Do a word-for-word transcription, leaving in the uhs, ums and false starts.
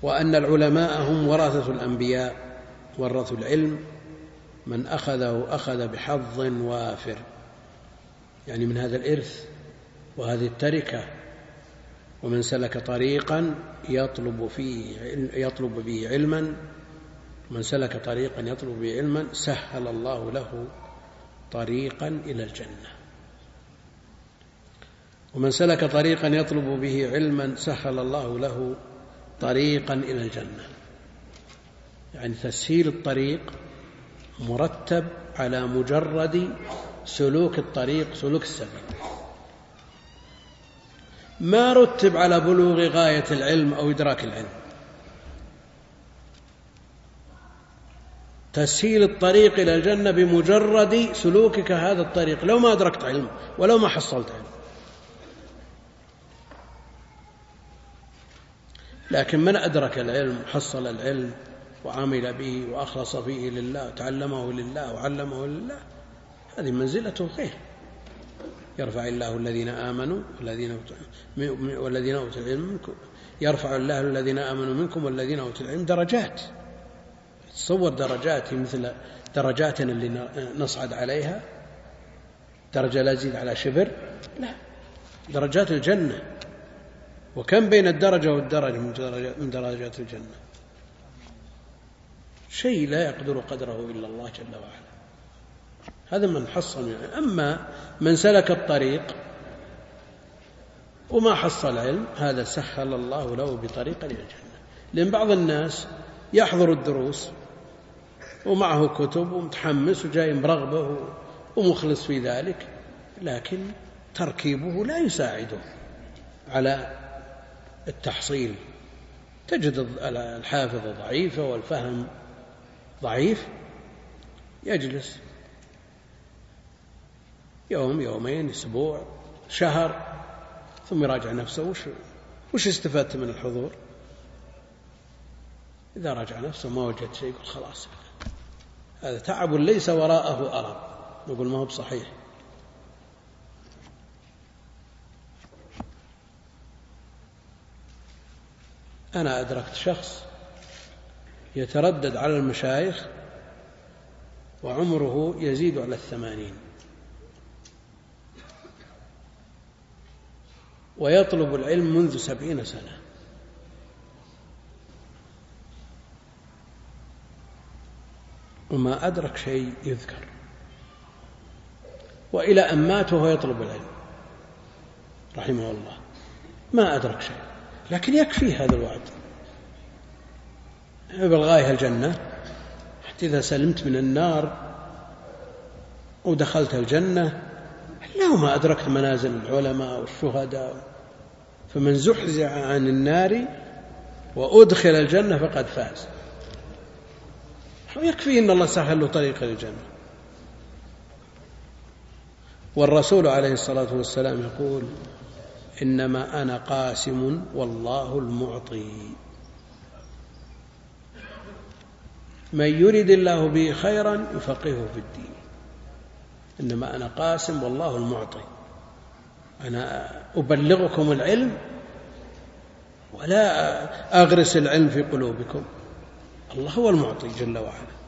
وأن العلماء هم ورثة الأنبياء، ورثوا العلم، من أخذه أخذ بحظ وافر، يعني من هذا الإرث وهذه التركة. ومن سلك طريقا يطلب فيه يطلب به علما من سلك طريقا يطلب به علما سهل الله له طريقا إلى الجنة. ومن سلك طريقا يطلب به علما سهل الله له طريقا إلى الجنة، يعني تسهيل الطريق مرتب على مجرد سلوك الطريق، سلوك السبيل، ما رتب على بلوغ غاية العلم أو إدراك العلم. تسهيل الطريق إلى الجنة بمجرد سلوكك هذا الطريق، لو ما أدركت علم ولو ما حصلت علم. لكن من أدرك العلم، حصل العلم وعمل به وأخلص فيه لله وتعلمه لله وعلمه لله، هذه منزلته خير. يرفع الله الذين آمنوا والذين والذين أوتوا العلم منكم، يرفع الله الذين آمنوا منكم والذين أوتوا العلم درجات. تصور درجات مثل درجاتنا اللي نصعد عليها، درجة لا تزيد على شبر، لا، درجات الجنة. وكم بين الدرجة والدرجة من درجات الجنة، شيء لا يقدر قدره إلا الله جل وعلا. هذا من حصل يعني. أما من سلك الطريق وما حصل علم، هذا سهل الله له بطريق إلى الجنة. لأن بعض الناس يحضر الدروس ومعه كتب ومتحمس وجاي برغبة ومخلص في ذلك، لكن تركيبه لا يساعده على التحصيل. تجد الحافظة ضعيفة والفهم ضعيف، يجلس يوم يومين أسبوع شهر ثم يراجع نفسه، وش, وش استفدت من الحضور؟ إذا راجع نفسه ما وجد شيء يقول خلاص هذا تعب ليس وراءه أرب، نقول ما هو بصحيح. أنا أدركت شخص يتردد على المشايخ وعمره يزيد على الثمانين، ويطلب العلم منذ سبعين سنة، وما أدرك شيء يذكر، وإلى أن مات وهو يطلب العلم رحمه الله، ما أدرك شيء. لكن يكفي هذا الوعد، بالغاية الجنة، حتى إذا سلمت من النار ودخلت الجنة لو ما أدركت منازل العلماء والشهداء، فمن زحزح عن النار وأدخل الجنة فقد فاز. يكفي إن الله سهل له طريق الجنة. والرسول عليه الصلاة والسلام يقول إنما أنا قاسم والله المعطي، من يرد الله به خيرا يفقهه في الدين. إنما أنا قاسم والله المعطي، أنا أبلغكم العلم ولا أغرس العلم في قلوبكم، الله هو المعطي جل وعلا.